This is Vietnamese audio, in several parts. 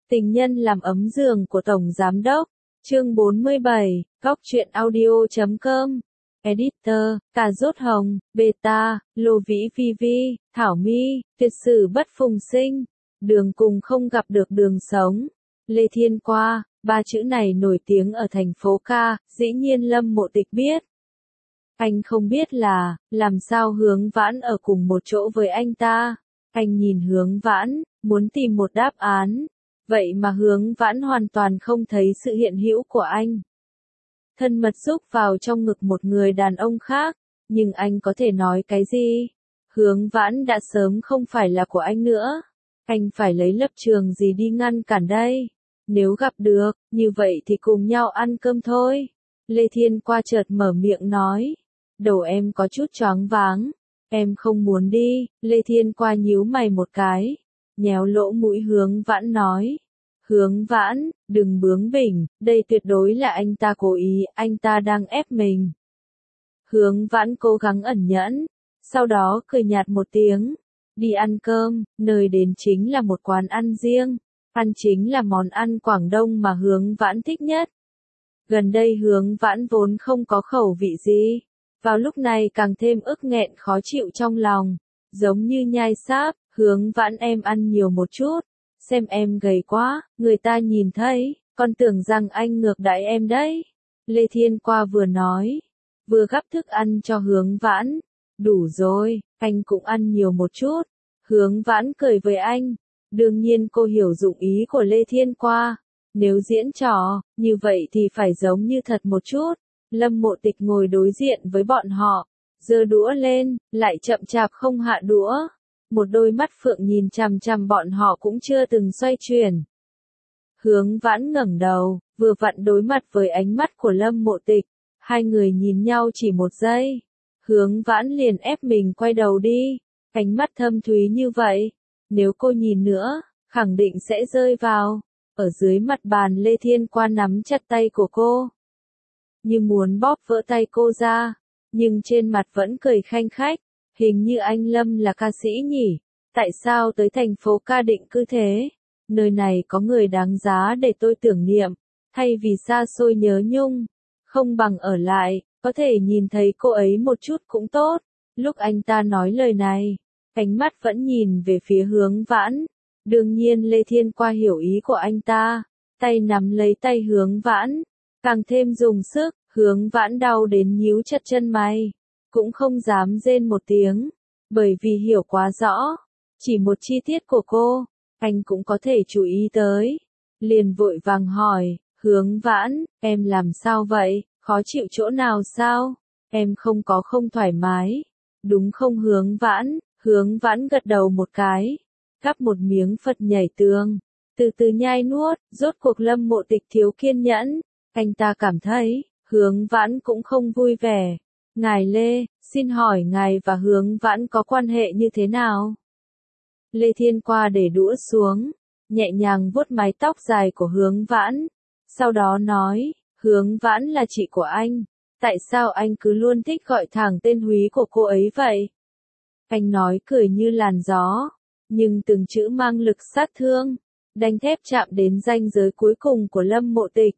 Tình nhân làm ấm giường của Tổng Giám Đốc. Chương 47, Góc truyện audio.com. Editor, Cà Rốt Hồng, Beta, Lô Vĩ Vi Vi, Thảo My, Tuyệt Sử Bất Phùng Sinh. Đường cùng không gặp được đường sống. Lê Thiên Qua, ba chữ này nổi tiếng ở thành phố ca, dĩ nhiên Lâm Mộ Tịch biết. Anh không biết là, làm sao Hướng Vãn ở cùng một chỗ với anh ta. Anh nhìn Hướng Vãn, muốn tìm một đáp án. Vậy mà Hướng Vãn hoàn toàn không thấy sự hiện hữu của anh. Thân mật rúc vào trong ngực một người đàn ông khác, nhưng anh có thể nói cái gì? Hướng Vãn đã sớm không phải là của anh nữa. Anh phải lấy lập trường gì đi ngăn cản đây? Nếu gặp được, như vậy thì cùng nhau ăn cơm thôi. Lê Thiên Qua chợt mở miệng nói. Đầu em có chút choáng váng. Em không muốn đi. Lê Thiên Qua nhíu mày một cái. Nhéo lỗ mũi Hướng Vãn nói. Hướng Vãn, đừng bướng bỉnh, đây tuyệt đối là anh ta cố ý, anh ta đang ép mình. Hướng Vãn cố gắng ẩn nhẫn, sau đó cười nhạt một tiếng. Đi ăn cơm, nơi đến chính là một quán ăn riêng. Ăn chính là món ăn Quảng Đông mà Hướng Vãn thích nhất. Gần đây Hướng Vãn vốn không có khẩu vị gì. Vào lúc này càng thêm ức nghẹn khó chịu trong lòng. Giống như nhai sáp, Hướng Vãn em ăn nhiều một chút. Xem em gầy quá, người ta nhìn thấy, còn tưởng rằng anh ngược đãi em đấy. Lê Thiên Qua vừa nói, vừa gắp thức ăn cho Hướng Vãn. Đủ rồi, anh cũng ăn nhiều một chút. Hướng Vãn cười với anh. Đương nhiên cô hiểu dụng ý của Lê Thiên Qua. Nếu diễn trò, như vậy thì phải giống như thật một chút. Lâm Mộ Tịch ngồi đối diện với bọn họ, giơ đũa lên, lại chậm chạp không hạ đũa. Một đôi mắt phượng nhìn chằm chằm bọn họ cũng chưa từng xoay chuyển. Hướng Vãn ngẩng đầu, vừa vặn đối mặt với ánh mắt của Lâm Mộ Tịch. Hai người nhìn nhau chỉ một giây. Hướng Vãn liền ép mình quay đầu đi. Ánh mắt thâm thúy như vậy. Nếu cô nhìn nữa, khẳng định sẽ rơi vào. Ở dưới mặt bàn Lê Thiên Qua nắm chặt tay của cô. Như muốn bóp vỡ tay cô ra. Nhưng trên mặt vẫn cười khanh khách. Hình như anh Lâm là ca sĩ nhỉ? Tại sao tới thành phố ca định cư thế? Nơi này có người đáng giá để tôi tưởng niệm. Thay vì xa xôi nhớ nhung. Không bằng ở lại, có thể nhìn thấy cô ấy một chút cũng tốt. Lúc anh ta nói lời này, ánh mắt vẫn nhìn về phía Hướng Vãn. Đương nhiên Lê Thiên Qua hiểu ý của anh ta. Tay nắm lấy tay Hướng Vãn. Càng thêm dùng sức, Hướng Vãn đau đến nhíu chặt chân mày. Cũng không dám rên một tiếng, bởi vì hiểu quá rõ, chỉ một chi tiết của cô, anh cũng có thể chú ý tới. Liền vội vàng hỏi, Hướng Vãn, em làm sao vậy, khó chịu chỗ nào sao, em không có không thoải mái, đúng không Hướng Vãn? Hướng Vãn gật đầu một cái, gắp một miếng Phật nhảy tường, từ từ nhai nuốt, rốt cuộc Lâm Mộ Tịch thiếu kiên nhẫn, anh ta cảm thấy, Hướng Vãn cũng không vui vẻ. Ngài Lê, xin hỏi ngài và Hướng Vãn có quan hệ như thế nào? Lê Thiên Qua để đũa xuống, nhẹ nhàng vuốt mái tóc dài của Hướng Vãn. Sau đó nói, Hướng Vãn là chị của anh. Tại sao anh cứ luôn thích gọi thẳng tên húy của cô ấy vậy? Anh nói cười như làn gió, nhưng từng chữ mang lực sát thương, đanh thép chạm đến ranh giới cuối cùng của Lâm Mộ Tịch.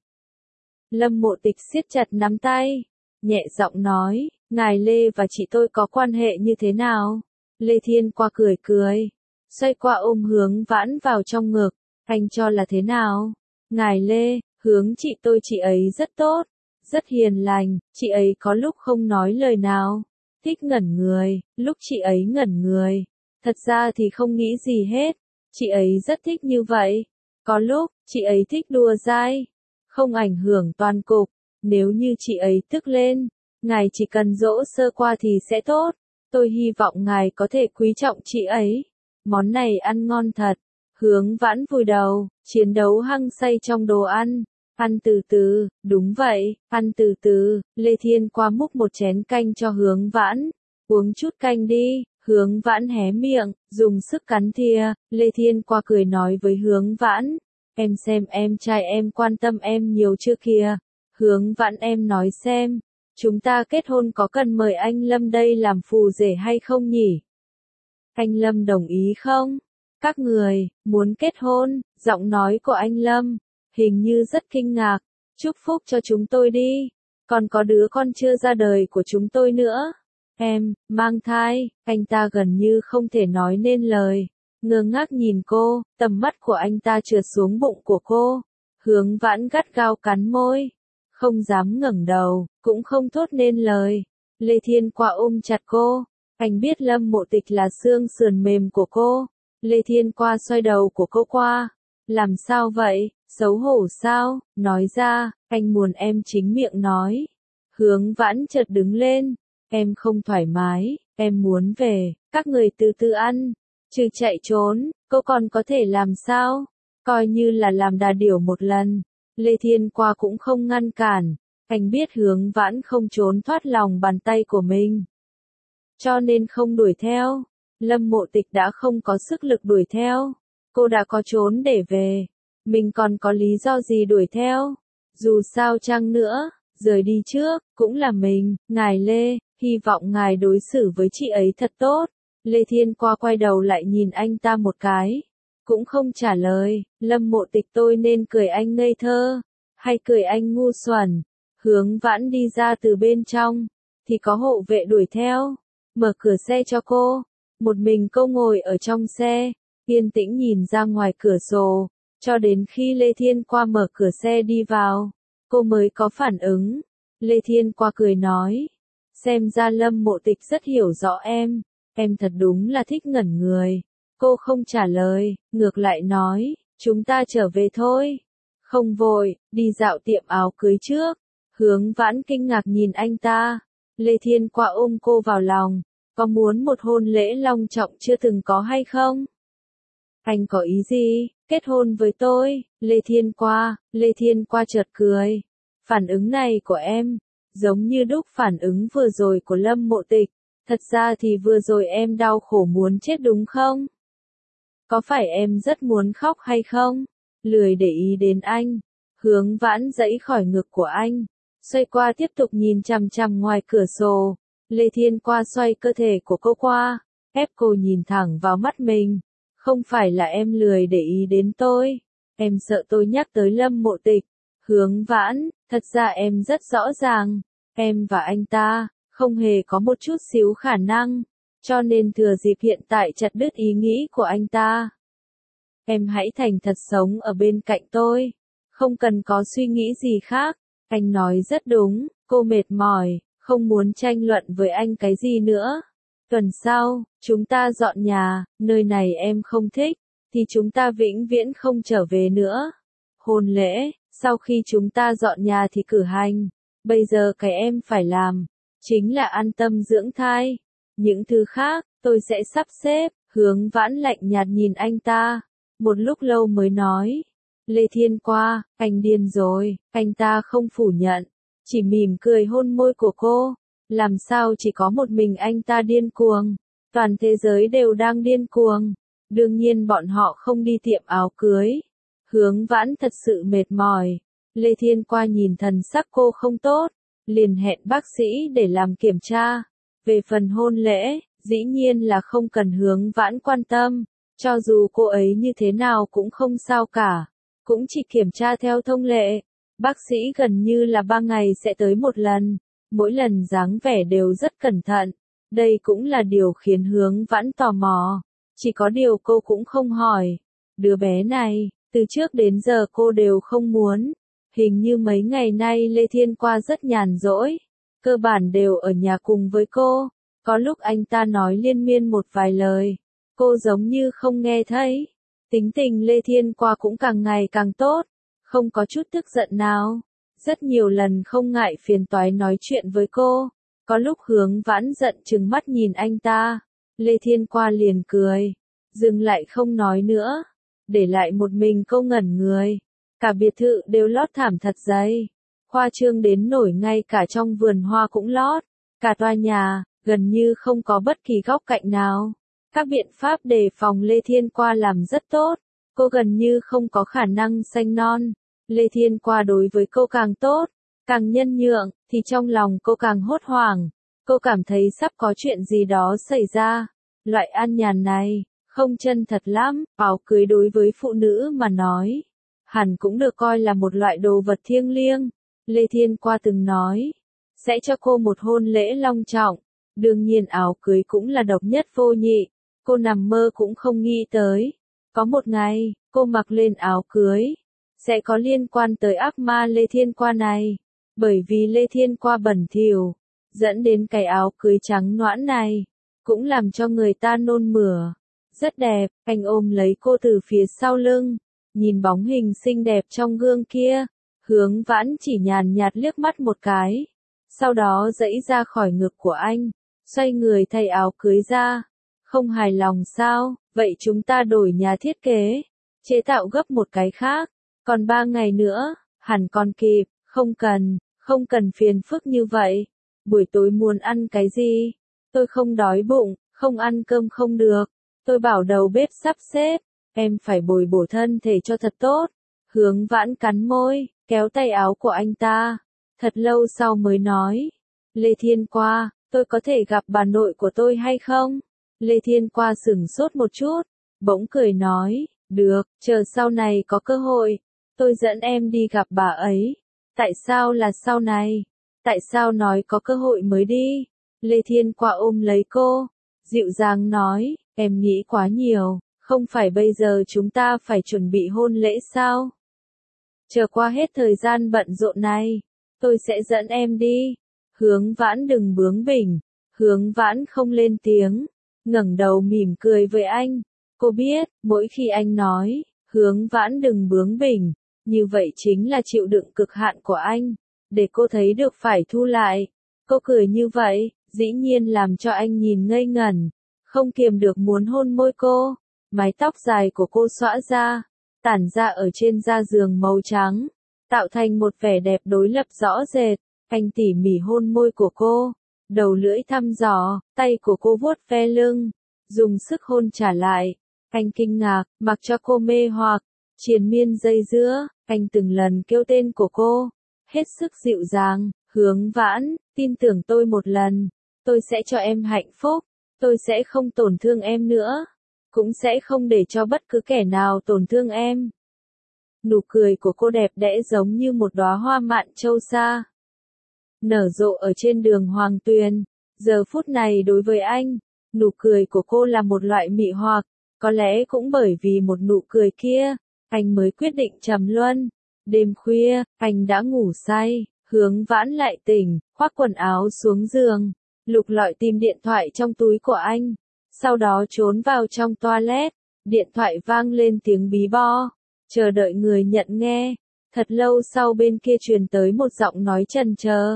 Lâm Mộ Tịch siết chặt nắm tay. Nhẹ giọng nói, ngài Lê và chị tôi có quan hệ như thế nào? Lê Thiên Qua cười cười, xoay qua ôm Hướng Vãn vào trong ngực, anh cho là thế nào? Ngài Lê, Hướng chị tôi chị ấy rất tốt, rất hiền lành, chị ấy có lúc không nói lời nào, thích ngẩn người, lúc chị ấy ngẩn người, thật ra thì không nghĩ gì hết, chị ấy rất thích như vậy, có lúc, chị ấy thích đùa dai, không ảnh hưởng toàn cục. Nếu như chị ấy tức lên, ngài chỉ cần dỗ sơ qua thì sẽ tốt. Tôi hy vọng ngài có thể quý trọng chị ấy. Món này ăn ngon thật. Hướng Vãn vùi đầu, chiến đấu hăng say trong đồ ăn. Ăn từ từ, đúng vậy, ăn từ từ. Lê Thiên Qua múc một chén canh cho Hướng Vãn. Uống chút canh đi. Hướng Vãn hé miệng, dùng sức cắn thìa. Lê Thiên Qua cười nói với Hướng Vãn. Em xem em trai em quan tâm em nhiều chưa kìa. Hướng Vãn em nói xem, chúng ta kết hôn có cần mời anh Lâm đây làm phù rể hay không nhỉ? Anh Lâm đồng ý không? Các người, muốn kết hôn, Giọng nói của anh Lâm, hình như rất kinh ngạc. Chúc phúc cho chúng tôi đi. Còn có đứa con chưa ra đời của chúng tôi nữa. Em, mang thai, anh ta gần như không thể nói nên lời. Ngơ ngác nhìn cô, tầm mắt của anh ta trượt xuống bụng của cô. Hướng Vãn gắt gao cắn môi. Không dám ngẩng đầu, cũng không thốt nên lời. Lê Thiên Qua ôm chặt cô. Anh biết Lâm Mộ Tịch là xương sườn mềm của cô. Lê Thiên Qua xoay đầu của cô qua. Làm sao vậy, xấu hổ sao, nói ra, anh muốn em chính miệng nói. Hướng Vãn chợt đứng lên. Em không thoải mái, em muốn về, các người từ từ ăn. Trừ chạy trốn, cô còn có thể làm sao? Coi như là làm đà điểu một lần. Lê Thiên Qua cũng không ngăn cản. Anh biết Hướng Vãn không trốn thoát lòng bàn tay của mình. Cho nên không đuổi theo. Lâm Mộ Tịch đã không có sức lực đuổi theo. Cô đã có trốn để về. Mình còn có lý do gì đuổi theo? Dù sao chăng nữa, rời đi trước, cũng là mình, ngài Lê, hy vọng ngài đối xử với chị ấy thật tốt. Lê Thiên Qua quay đầu lại nhìn anh ta một cái. Cũng không trả lời, Lâm Mộ Tịch tôi nên cười anh ngây thơ, hay cười anh ngu xuẩn. Hướng Vãn đi ra từ bên trong, thì có hộ vệ đuổi theo, mở cửa xe cho cô. Một mình cô ngồi ở trong xe, yên tĩnh nhìn ra ngoài cửa sổ, cho đến khi Lê Thiên Qua mở cửa xe đi vào, cô mới có phản ứng. Lê Thiên Qua cười nói, xem ra Lâm Mộ Tịch rất hiểu rõ em thật đúng là thích ngẩn người. Cô không trả lời, ngược lại nói, chúng ta trở về thôi. Không vội, đi dạo tiệm áo cưới trước. Hướng Vãn kinh ngạc nhìn anh ta. Lê Thiên Qua ôm cô vào lòng. Có muốn một hôn lễ long trọng chưa từng có hay không? Anh có ý gì? Kết hôn với tôi? Lê Thiên Qua chợt cười. Phản ứng này của em, giống như đúc phản ứng vừa rồi của Lâm Mộ Tịch. Thật ra thì vừa rồi em đau khổ muốn chết đúng không? Có phải em rất muốn khóc hay không? Lười để ý đến anh. Hướng Vãn dãy khỏi ngực của anh. Xoay qua tiếp tục nhìn chằm chằm ngoài cửa sổ. Lê Thiên Qua xoay cơ thể của cô qua. Ép cô nhìn thẳng vào mắt mình. Không phải là em lười để ý đến tôi. Em sợ tôi nhắc tới Lâm Mộ Tịch. Hướng Vãn, thật ra em rất rõ ràng. Em và anh ta, không hề có một chút xíu khả năng. Cho nên thừa dịp hiện tại chặt đứt ý nghĩ của anh ta. Em hãy thành thật sống ở bên cạnh tôi. Không cần có suy nghĩ gì khác. Anh nói rất đúng, cô mệt mỏi, không muốn tranh luận với anh cái gì nữa. Tuần sau, chúng ta dọn nhà, nơi này em không thích, thì chúng ta vĩnh viễn không trở về nữa. Hôn lễ, sau khi chúng ta dọn nhà thì cử hành. Bây giờ cái em phải làm, chính là an tâm dưỡng thai. Những thứ khác, tôi sẽ sắp xếp. Hướng Vãn lạnh nhạt nhìn anh ta. Một lúc lâu mới nói. Lê Thiên Qua, anh điên rồi. Anh ta không phủ nhận. Chỉ mỉm cười hôn môi của cô. Làm sao chỉ có một mình anh ta điên cuồng. Toàn thế giới đều đang điên cuồng. Đương nhiên bọn họ không đi tiệm áo cưới. Hướng Vãn thật sự mệt mỏi. Lê Thiên Qua nhìn thần sắc cô không tốt. Liền hẹn bác sĩ để làm kiểm tra. Về phần hôn lễ, dĩ nhiên là không cần Hướng Vãn quan tâm. Cho dù cô ấy như thế nào cũng không sao cả. Cũng chỉ kiểm tra theo thông lệ. Bác sĩ gần như là 3 ngày sẽ tới một lần. Mỗi lần dáng vẻ đều rất cẩn thận. Đây cũng là điều khiến Hướng Vãn tò mò. Chỉ có điều cô cũng không hỏi. Đứa bé này, từ trước đến giờ cô đều không muốn. Hình như mấy ngày nay Lê Thiên Qua rất nhàn rỗi. Cơ bản đều ở nhà cùng với cô. Có lúc anh ta nói liên miên một vài lời. Cô giống như không nghe thấy. Tính tình Lê Thiên Qua cũng càng ngày càng tốt. Không có chút tức giận nào. Rất nhiều lần không ngại phiền toái nói chuyện với cô. Có lúc Hướng Vãn giận trừng mắt nhìn anh ta. Lê Thiên Qua liền cười. Dừng lại không nói nữa. Để lại một mình cô ngẩn người. Cả biệt thự đều lót thảm thật dày. Khoa trương đến nổi ngay cả trong vườn hoa cũng lót. Cả tòa nhà, gần như không có bất kỳ góc cạnh nào. Các biện pháp đề phòng Lê Thiên Qua làm rất tốt. Cô gần như không có khả năng sanh non. Lê Thiên Qua đối với cô càng tốt, càng nhân nhượng, thì trong lòng cô càng hốt hoảng. Cô cảm thấy sắp có chuyện gì đó xảy ra. Loại an nhàn này, không chân thật lắm, áo cưới đối với phụ nữ mà nói, hẳn cũng được coi là một loại đồ vật thiêng liêng. Lê Thiên Qua từng nói, sẽ cho cô một hôn lễ long trọng, đương nhiên áo cưới cũng là độc nhất vô nhị, cô nằm mơ cũng không nghĩ tới. Có một ngày, cô mặc lên áo cưới, sẽ có liên quan tới ác ma Lê Thiên Qua này, bởi vì Lê Thiên Qua bẩn thỉu, dẫn đến cái áo cưới trắng nõn này, cũng làm cho người ta nôn mửa. Rất đẹp, anh ôm lấy cô từ phía sau lưng, nhìn bóng hình xinh đẹp trong gương kia, Hướng Vãn chỉ nhàn nhạt liếc mắt một cái, sau đó giãy ra khỏi ngực của anh, xoay người thay áo cưới ra. Không hài lòng sao, vậy chúng ta đổi nhà thiết kế, chế tạo gấp một cái khác, còn 3 ngày nữa, hẳn còn kịp, không cần phiền phức như vậy. Buổi tối muốn ăn cái gì? Tôi không đói bụng, không ăn cơm không được. Tôi bảo đầu bếp sắp xếp, em phải bồi bổ thân thể cho thật tốt. Hướng Vãn cắn môi, kéo tay áo của anh ta. Thật lâu sau mới nói, Lê Thiên Qua, tôi có thể gặp bà nội của tôi hay không? Lê Thiên Qua sửng sốt một chút, bỗng cười nói, được, chờ sau này có cơ hội, tôi dẫn em đi gặp bà ấy. Tại sao là sau này? Tại sao nói có cơ hội mới đi? Lê Thiên Qua ôm lấy cô, dịu dàng nói, em nghĩ quá nhiều, không phải bây giờ chúng ta phải chuẩn bị hôn lễ sao? Chờ qua hết thời gian bận rộn này, tôi sẽ dẫn em đi. Hướng Vãn đừng bướng bỉnh. Hướng Vãn không lên tiếng, ngẩng đầu mỉm cười với anh. Cô biết, mỗi khi anh nói, Hướng Vãn đừng bướng bỉnh, như vậy chính là chịu đựng cực hạn của anh, để cô thấy được phải thu lại. Cô cười như vậy, dĩ nhiên làm cho anh nhìn ngây ngẩn, không kiềm được muốn hôn môi cô. Mái tóc dài của cô xõa ra, tản ra ở trên da giường màu trắng, tạo thành một vẻ đẹp đối lập rõ rệt. Anh tỉ mỉ hôn môi của cô, đầu lưỡi thăm dò, tay của cô vuốt ve lưng, dùng sức hôn trả lại. Anh kinh ngạc, mặc cho cô mê hoặc, triền miên dây dưa, anh từng lần kêu tên của cô, hết sức dịu dàng, Hướng Vãn, tin tưởng tôi một lần, tôi sẽ cho em hạnh phúc, tôi sẽ không tổn thương em nữa, cũng sẽ không để cho bất cứ kẻ nào tổn thương em. Nụ cười của cô đẹp đẽ giống như một đóa hoa mạn châu sa, nở rộ ở trên đường Hoàng Tuyền. Giờ phút này đối với anh, nụ cười của cô là một loại mị hoặc, có lẽ cũng bởi vì một nụ cười kia, anh mới quyết định trầm luân. Đêm khuya, anh đã ngủ say, Hướng Vãn lại tỉnh, khoác quần áo xuống giường, lục lọi tìm điện thoại trong túi của anh, sau đó trốn vào trong toilet, điện thoại vang lên tiếng bí bo, chờ đợi người nhận nghe. Thật lâu sau bên kia truyền tới một giọng nói trần chờ.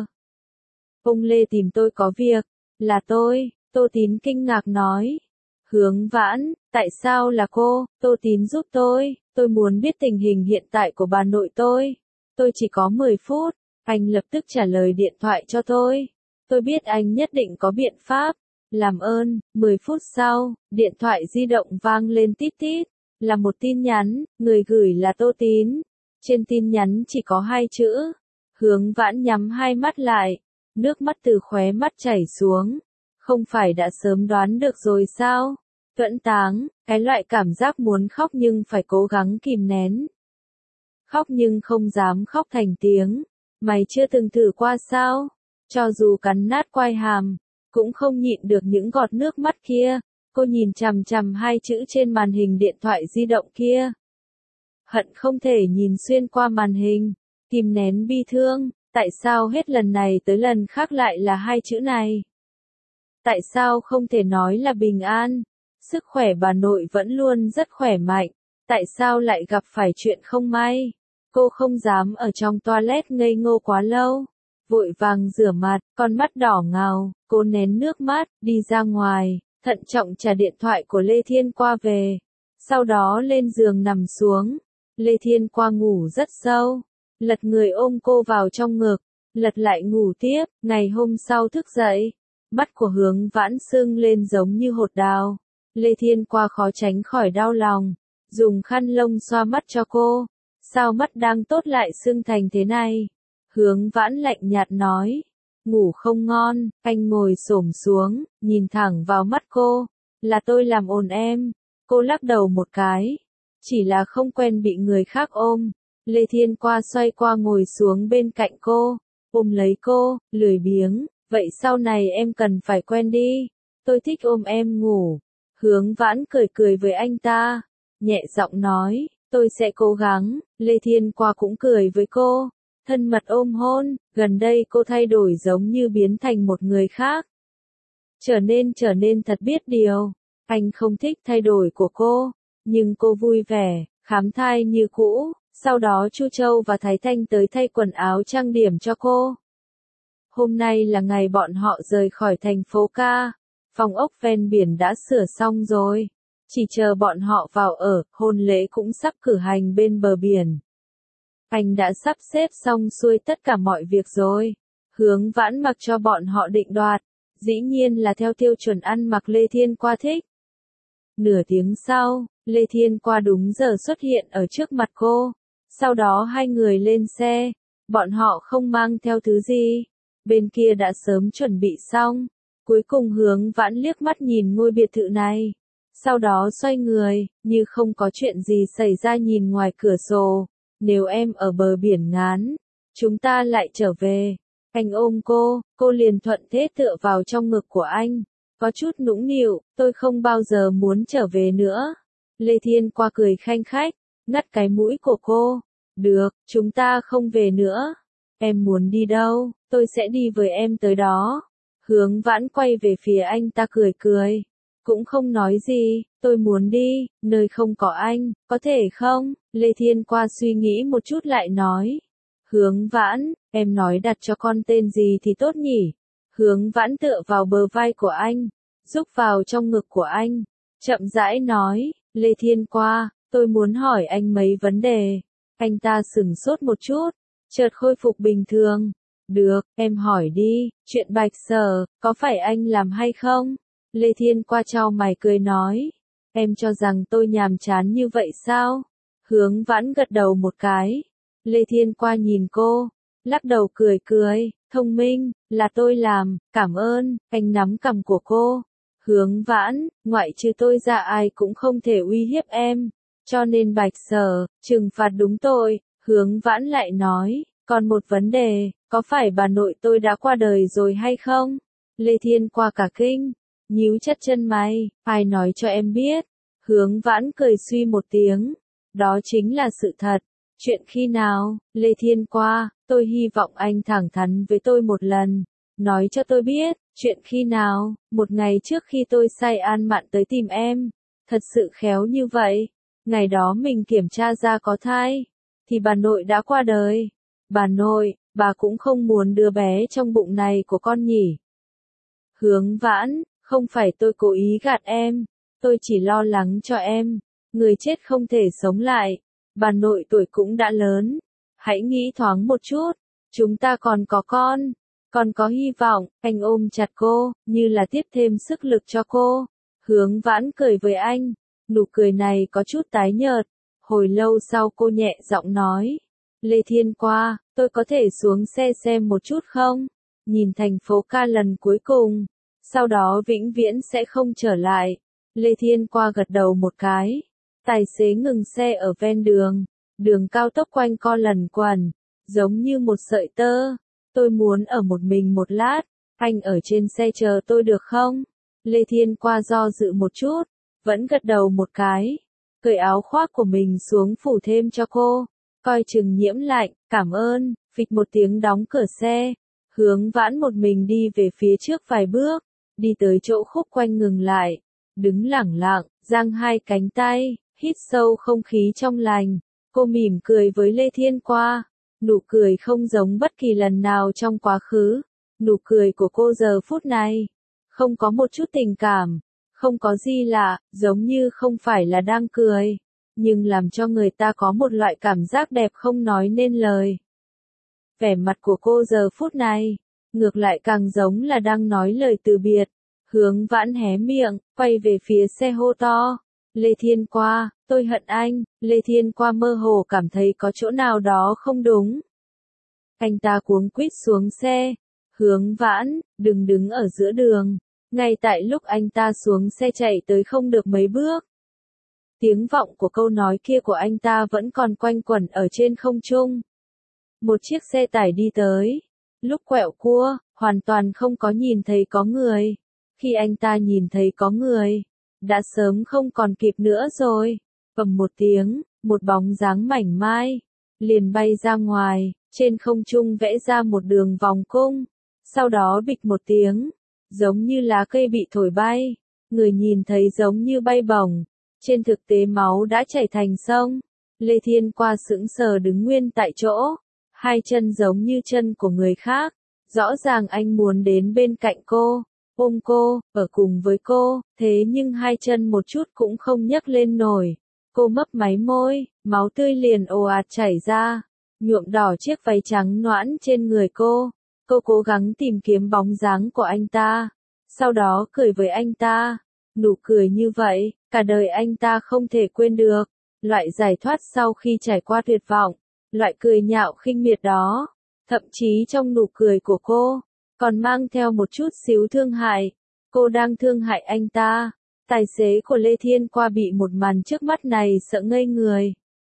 Ông Lê tìm tôi có việc, là tôi, Tô Tín kinh ngạc nói. Hướng Vãn, tại sao là cô? Tô Tín giúp tôi muốn biết tình hình hiện tại của bà nội tôi chỉ có 10 phút, anh lập tức trả lời điện thoại cho tôi biết anh nhất định có biện pháp, làm ơn. 10 phút sau, điện thoại di động vang lên tít tít, là một tin nhắn, người gửi là Tô Tín, trên tin nhắn chỉ có 2 chữ. Hướng Vãn nhắm hai mắt lại, nước mắt từ khóe mắt chảy xuống, không phải đã sớm đoán được rồi sao? Tuẫn Táng, cái loại cảm giác muốn khóc nhưng phải cố gắng kìm nén. Khóc nhưng không dám khóc thành tiếng, mày chưa từng thử qua sao? Cho dù cắn nát quai hàm, cũng không nhịn được những giọt nước mắt kia. Cô nhìn chằm chằm 2 chữ trên màn hình điện thoại di động kia, hận không thể nhìn xuyên qua màn hình, kìm nén bi thương. Tại sao hết lần này tới lần khác lại là 2 chữ này? Tại sao không thể nói là bình an? Sức khỏe bà nội vẫn luôn rất khỏe mạnh, tại sao lại gặp phải chuyện không may? Cô không dám ở trong toilet ngây ngô quá lâu, vội vàng rửa mặt, con mắt đỏ ngầu, cô nén nước mắt, đi ra ngoài, thận trọng trả điện thoại của Lê Thiên Qua về, sau đó lên giường nằm xuống. Lê Thiên Qua ngủ rất sâu, lật người ôm cô vào trong ngực, lật lại ngủ tiếp. Ngày hôm sau thức dậy, mắt của Hướng Vãn sưng lên giống như hột đào. Lê Thiên Qua khó tránh khỏi đau lòng, dùng khăn lông xoa mắt cho cô. Sao mắt đang tốt lại sưng thành thế này? Hướng Vãn lạnh nhạt nói. Ngủ không ngon. Anh ngồi xổm xuống, nhìn thẳng vào mắt cô. Là tôi làm ồn em. Cô lắc đầu một cái. Chỉ là không quen bị người khác ôm. Lê Thiên qua xoay qua ngồi xuống bên cạnh cô, ôm lấy cô, lười biếng, vậy sau này em cần phải quen đi, tôi thích ôm em ngủ. Hướng Vãn cười cười với anh ta, nhẹ giọng nói, tôi sẽ cố gắng. Lê Thiên qua cũng cười với cô, thân mật ôm hôn, gần đây cô thay đổi giống như biến thành một người khác. Trở nên thật biết điều. Anh không thích thay đổi của cô, nhưng cô vui vẻ, khám thai như cũ. Sau đó Chu Châu và Thái Thanh tới thay quần áo trang điểm cho cô. Hôm nay là ngày bọn họ rời khỏi thành phố ca. Phòng ốc ven biển đã sửa xong rồi. Chỉ chờ bọn họ vào ở, hôn lễ cũng sắp cử hành bên bờ biển. Anh đã sắp xếp xong xuôi tất cả mọi việc rồi. Hướng Vãn mặc cho bọn họ định đoạt. Dĩ nhiên là theo tiêu chuẩn ăn mặc Lê Thiên qua thích. Nửa tiếng sau, Lê Thiên qua đúng giờ xuất hiện ở trước mặt cô. Sau đó hai người lên xe. Bọn họ không mang theo thứ gì. Bên kia đã sớm chuẩn bị xong. Cuối cùng Hướng Vãn liếc mắt nhìn ngôi biệt thự này. Sau đó xoay người, như không có chuyện gì xảy ra nhìn ngoài cửa sổ. Nếu em ở bờ biển ngán, chúng ta lại trở về. Anh ôm cô liền thuận thế tựa vào trong ngực của anh. Có chút nũng nịu, tôi không bao giờ muốn trở về nữa. Lê Thiên qua cười khanh khách, ngắt cái mũi của cô. Được, chúng ta không về nữa. Em muốn đi đâu, tôi sẽ đi với em tới đó. Hướng Vãn quay về phía anh ta cười cười. Cũng không nói gì, tôi muốn đi, nơi không có anh, có thể không? Lê Thiên qua suy nghĩ một chút lại nói. Hướng Vãn, em nói đặt cho con tên gì thì tốt nhỉ? Hướng Vãn tựa vào bờ vai của anh, rúc vào trong ngực của anh, chậm rãi nói, Lê Thiên qua, tôi muốn hỏi anh mấy vấn đề. Anh ta sửng sốt một chút, chợt khôi phục bình thường. Được, em hỏi đi, chuyện Bạch Sở, có phải anh làm hay không? Lê Thiên qua chau mày cười nói, em cho rằng tôi nhàm chán như vậy sao? Hướng Vãn gật đầu một cái. Lê Thiên qua nhìn cô, lắc đầu cười cười, thông minh, là tôi làm, cảm ơn. Anh nắm cằm của cô. Hướng Vãn, ngoại trừ tôi ra ai cũng không thể uy hiếp em. Cho nên Bạch Sở, trừng phạt đúng tôi. Hướng Vãn lại nói, còn một vấn đề, có phải bà nội tôi đã qua đời rồi hay không? Lê Thiên qua cả kinh, nhíu chặt chân mày, ai nói cho em biết? Hướng Vãn cười suy một tiếng, đó chính là sự thật. Chuyện khi nào? Lê Thiên qua, tôi hy vọng anh thẳng thắn với tôi một lần. Nói cho tôi biết, chuyện khi nào? Một ngày trước khi tôi sai An Mạn tới tìm em. Thật sự khéo như vậy. Ngày đó mình kiểm tra ra có thai. Thì bà nội đã qua đời. Bà nội, bà cũng không muốn đứa bé trong bụng này của con nhỉ? Hướng Vãn, không phải tôi cố ý gạt em. Tôi chỉ lo lắng cho em. Người chết không thể sống lại. Bà nội tuổi cũng đã lớn. Hãy nghĩ thoáng một chút. Chúng ta còn có con. Còn có hy vọng. Anh ôm chặt cô, như là tiếp thêm sức lực cho cô. Hướng Vãn cười với anh. Nụ cười này có chút tái nhợt. Hồi lâu sau cô nhẹ giọng nói. Lê Thiên qua, tôi có thể xuống xe xem một chút không? Nhìn thành phố ca lần cuối cùng. Sau đó vĩnh viễn sẽ không trở lại. Lê Thiên qua gật đầu một cái. Tài xế ngừng xe ở ven đường. Đường cao tốc quanh co lần quẩn. Giống như một sợi tơ. Tôi muốn ở một mình một lát. Anh ở trên xe chờ tôi được không? Lê Thiên qua do dự một chút. Vẫn gật đầu một cái. Cởi áo khoác của mình xuống phủ thêm cho cô. Coi chừng nhiễm lạnh, cảm ơn. Phịch một tiếng đóng cửa xe. Hướng Vãn một mình đi về phía trước vài bước. Đi tới chỗ khúc quanh ngừng lại. Đứng lẳng lặng, giang hai cánh tay, hít sâu không khí trong lành. Cô mỉm cười với Lê Thiên qua. Nụ cười không giống bất kỳ lần nào trong quá khứ. Nụ cười của cô giờ phút này. Không có một chút tình cảm. Không có gì lạ, giống như không phải là đang cười. Nhưng làm cho người ta có một loại cảm giác đẹp không nói nên lời. Vẻ mặt của cô giờ phút này, ngược lại càng giống là đang nói lời từ biệt. Hướng Vãn hé miệng, quay về phía xe hô to. Lê Thiên qua, tôi hận anh. Lê Thiên qua mơ hồ cảm thấy có chỗ nào đó không đúng. Anh ta cuống quýt xuống xe. Hướng Vãn, đừng đứng ở giữa đường. Ngay tại lúc anh ta xuống xe chạy tới không được mấy bước. Tiếng vọng của câu nói kia của anh ta vẫn còn quanh quẩn ở trên không trung. Một chiếc xe tải đi tới. Lúc quẹo cua, hoàn toàn không có nhìn thấy có người. Khi anh ta nhìn thấy có người, đã sớm không còn kịp nữa rồi. Bầm một tiếng, một bóng dáng mảnh mai, liền bay ra ngoài, trên không trung vẽ ra một đường vòng cung. Sau đó bịch một tiếng, giống như lá cây bị thổi bay. Người nhìn thấy giống như bay bổng. Trên thực tế máu đã chảy thành sông. Lê Thiên qua sững sờ đứng nguyên tại chỗ. Hai chân giống như chân của người khác. Rõ ràng anh muốn đến bên cạnh cô, ôm cô, ở cùng với cô, thế nhưng hai chân một chút cũng không nhấc lên nổi. Cô mấp máy môi, máu tươi liền ồ ạt chảy ra, nhuộm đỏ chiếc váy trắng nõn trên người cô. Cô cố gắng tìm kiếm bóng dáng của anh ta, sau đó cười với anh ta. Nụ cười như vậy, cả đời anh ta không thể quên được. Loại giải thoát sau khi trải qua tuyệt vọng, loại cười nhạo khinh miệt đó. Thậm chí trong nụ cười của cô, còn mang theo một chút xíu thương hại. Cô đang thương hại anh ta. Tài xế của Lê Thiên qua bị một màn trước mắt này sợ ngây người.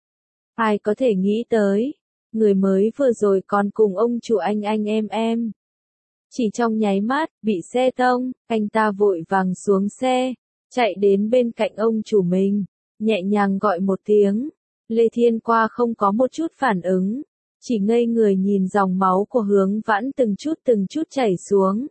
Ai có thể nghĩ tới, người mới vừa rồi còn cùng ông chủ anh em. Chỉ trong nháy mắt, bị xe tông, anh ta vội vàng xuống xe, chạy đến bên cạnh ông chủ mình, nhẹ nhàng gọi một tiếng. Lê Thiên qua không có một chút phản ứng, chỉ ngây người nhìn dòng máu của Hướng Vãn từng chút chảy xuống.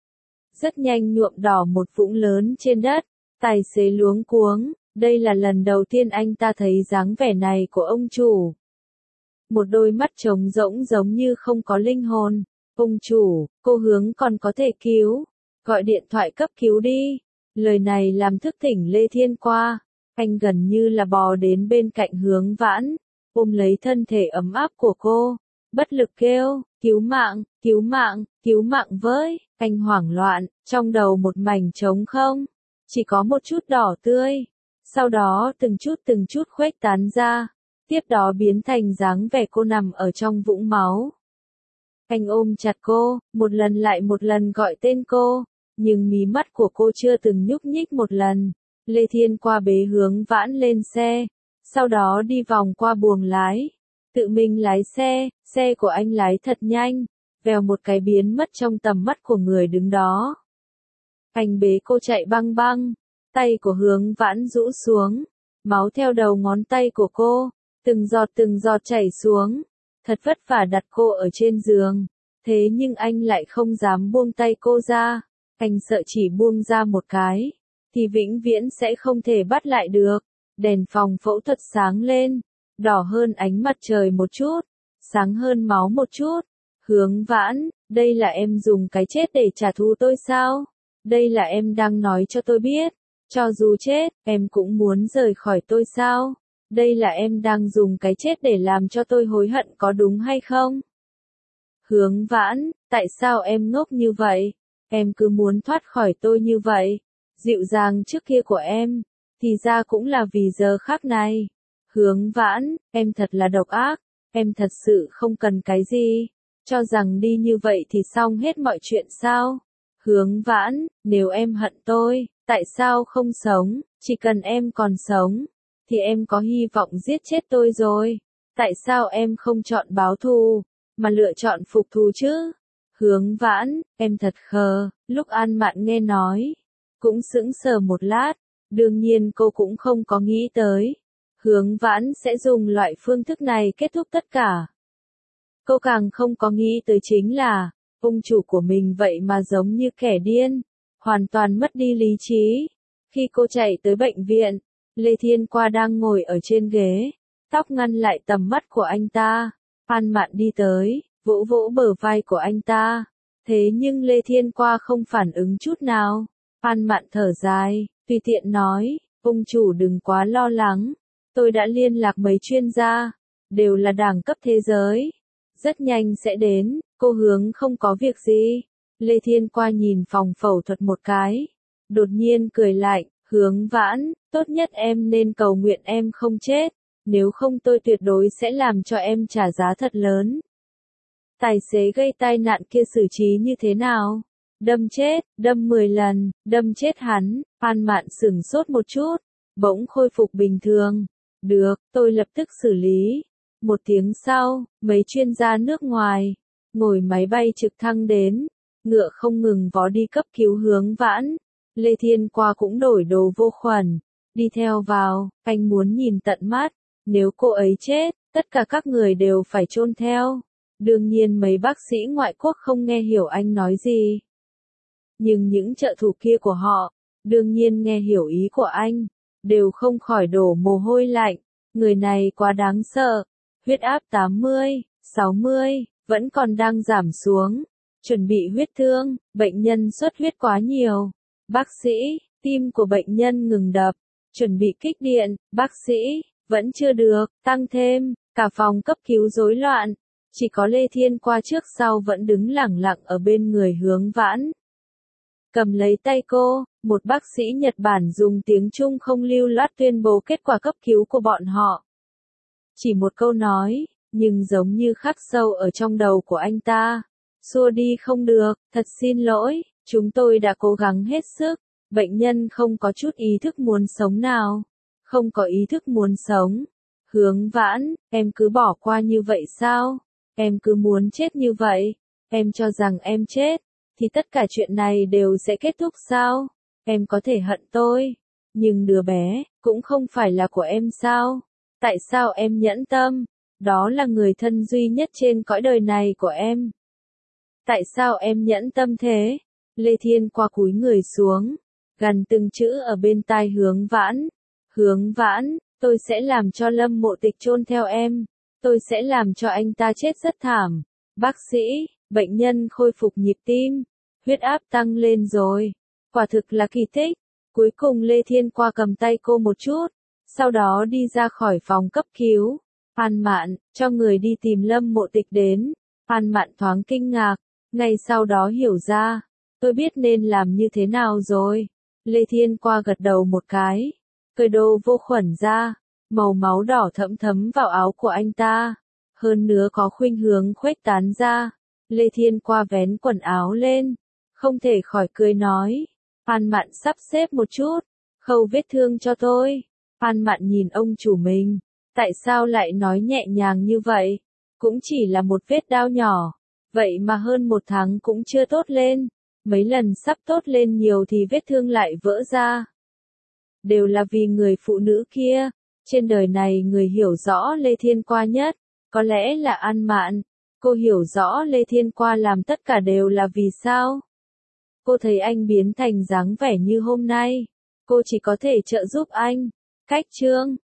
Rất nhanh nhuộm đỏ một vũng lớn trên đất, tài xế luống cuống, đây là lần đầu tiên anh ta thấy dáng vẻ này của ông chủ. Một đôi mắt trống rỗng giống như không có linh hồn. Ông chủ, cô Hướng còn có thể cứu, gọi điện thoại cấp cứu đi. Lời này làm thức tỉnh Lê Thiên qua, anh gần như là bò đến bên cạnh Hướng Vãn, ôm lấy thân thể ấm áp của cô, bất lực kêu, cứu mạng, cứu mạng, cứu mạng với. Anh hoảng loạn, trong đầu một mảnh trống không, chỉ có một chút đỏ tươi, sau đó từng chút khuếch tán ra, tiếp đó biến thành dáng vẻ cô nằm ở trong vũng máu. Anh ôm chặt cô, một lần lại một lần gọi tên cô, nhưng mí mắt của cô chưa từng nhúc nhích một lần. Lê Thiên qua bế Hướng Vãn lên xe, sau đó đi vòng qua buồng lái, tự mình lái xe. Xe của anh lái thật nhanh, vèo một cái biến mất trong tầm mắt của người đứng đó. Anh bế cô chạy băng băng, tay của Hướng Vãn rũ xuống, máu theo đầu ngón tay của cô, từng giọt chảy xuống. Thật vất vả đặt cô ở trên giường, thế nhưng anh lại không dám buông tay cô ra. Anh sợ chỉ buông ra một cái, thì vĩnh viễn sẽ không thể bắt lại được. Đèn phòng phẫu thuật sáng lên, đỏ hơn ánh mặt trời một chút, sáng hơn máu một chút. Hướng Vãn, đây là em dùng cái chết để trả thù tôi sao? Đây là em đang nói cho tôi biết, cho dù chết, em cũng muốn rời khỏi tôi sao? Đây là em đang dùng cái chết để làm cho tôi hối hận có đúng hay không? Hướng Vãn, tại sao em ngốc như vậy? Em cứ muốn thoát khỏi tôi như vậy. Dịu dàng trước kia của em, thì ra cũng là vì giờ khắc này. Hướng Vãn, em thật là độc ác, em thật sự không cần cái gì. Cho rằng đi như vậy thì xong hết mọi chuyện sao? Hướng Vãn, nếu em hận tôi, tại sao không sống? Chỉ cần em còn sống, thì em có hy vọng giết chết tôi rồi. Tại sao em không chọn báo thù, mà lựa chọn phục thù chứ? Hướng Vãn, em thật khờ. Lúc An Mạn nghe nói, cũng sững sờ một lát. Đương nhiên cô cũng không có nghĩ tới, Hướng Vãn sẽ dùng loại phương thức này kết thúc tất cả. Cô càng không có nghĩ tới chính là, ông chủ của mình vậy mà giống như kẻ điên, hoàn toàn mất đi lý trí. Khi cô chạy tới bệnh viện, Lê Thiên qua đang ngồi ở trên ghế, tóc ngăn lại tầm mắt của anh ta. An Mạn đi tới, vỗ vỗ bờ vai của anh ta. Thế nhưng Lê Thiên qua không phản ứng chút nào. An Mạn thở dài, tùy tiện nói, ông chủ đừng quá lo lắng. Tôi đã liên lạc mấy chuyên gia, đều là đẳng cấp thế giới. Rất nhanh sẽ đến, cô Hướng không có việc gì. Lê Thiên qua nhìn phòng phẫu thuật một cái. Đột nhiên cười lạnh, Hướng Vãn, tốt nhất em nên cầu nguyện em không chết. Nếu không tôi tuyệt đối sẽ làm cho em trả giá thật lớn. Tài xế gây tai nạn kia xử trí như thế nào? Đâm chết, đâm 10 lần, đâm chết hắn. An Mạn sửng sốt một chút. bỗng khôi phục bình thường. Được, tôi lập tức xử lý. Một tiếng sau, mấy chuyên gia nước ngoài ngồi máy bay trực thăng đến, ngựa không ngừng vó đi cấp cứu Hướng Vãn. Lê Thiên Qua cũng đổi đồ vô khuẩn, đi theo vào, anh muốn nhìn tận mắt, nếu cô ấy chết, tất cả các người đều phải chôn theo. Đương nhiên mấy bác sĩ ngoại quốc không nghe hiểu anh nói gì. Nhưng những trợ thủ kia của họ, đương nhiên nghe hiểu ý của anh, đều không khỏi đổ mồ hôi lạnh. Người này quá đáng sợ, huyết áp 80, 60, vẫn còn đang giảm xuống. Chuẩn bị huyết thương, bệnh nhân xuất huyết quá nhiều. Bác sĩ, tim của bệnh nhân ngừng đập. Chuẩn bị kích điện, bác sĩ, vẫn chưa được, tăng thêm, cả phòng cấp cứu rối loạn. Chỉ có Lê Thiên Qua trước sau vẫn đứng lẳng lặng ở bên người Hướng Vãn. Cầm lấy tay cô, một bác sĩ Nhật Bản dùng tiếng Trung không lưu loát tuyên bố kết quả cấp cứu của bọn họ. Chỉ một câu nói, nhưng giống như khắc sâu ở trong đầu của anh ta. Xua đi không được, thật xin lỗi, chúng tôi đã cố gắng hết sức. Bệnh nhân không có chút ý thức muốn sống nào. Không có ý thức muốn sống. Hướng Vãn, em cứ bỏ qua như vậy sao? Em cứ muốn chết như vậy? Em cho rằng em chết, thì tất cả chuyện này đều sẽ kết thúc sao? Em có thể hận tôi, nhưng đứa bé, cũng không phải là của em sao? Tại sao em nhẫn tâm? Đó là người thân duy nhất trên cõi đời này của em. Tại sao em nhẫn tâm thế? Lê Thiên Qua cúi người xuống, gằn từng chữ ở bên tai Hướng Vãn. Hướng Vãn, tôi sẽ làm cho Lâm Mộ Tịch chôn theo em. Tôi sẽ làm cho anh ta chết rất thảm. Bác sĩ, bệnh nhân khôi phục nhịp tim. Huyết áp tăng lên rồi. Quả thực là kỳ tích. Cuối cùng Lê Thiên Qua cầm tay cô một chút. Sau đó đi ra khỏi phòng cấp cứu. An Mạn, cho người đi tìm Lâm Mộ Tịch đến. An Mạn thoáng kinh ngạc. Ngay sau đó hiểu ra. Tôi biết nên làm như thế nào rồi. Lê Thiên Qua gật đầu một cái. Cởi đồ vô khuẩn ra. Màu máu đỏ thẫm thấm vào áo của anh ta. Hơn nữa có khuynh hướng khuếch tán ra. Lê Thiên Qua vén quần áo lên. Không thể khỏi cười nói. An Mạn sắp xếp một chút. Khâu vết thương cho tôi. An Mạn nhìn ông chủ mình. Tại sao lại nói nhẹ nhàng như vậy? Cũng chỉ là một vết đao nhỏ. Vậy mà hơn một tháng cũng chưa tốt lên. Mấy lần sắp tốt lên nhiều thì vết thương lại vỡ ra. Đều là vì người phụ nữ kia. Trên đời này người hiểu rõ Lê Thiên Qua nhất, có lẽ là An Mạn. Cô hiểu rõ Lê Thiên Qua làm tất cả đều là vì sao? Cô thấy anh biến thành dáng vẻ như hôm nay. Cô chỉ có thể trợ giúp anh. Cách chương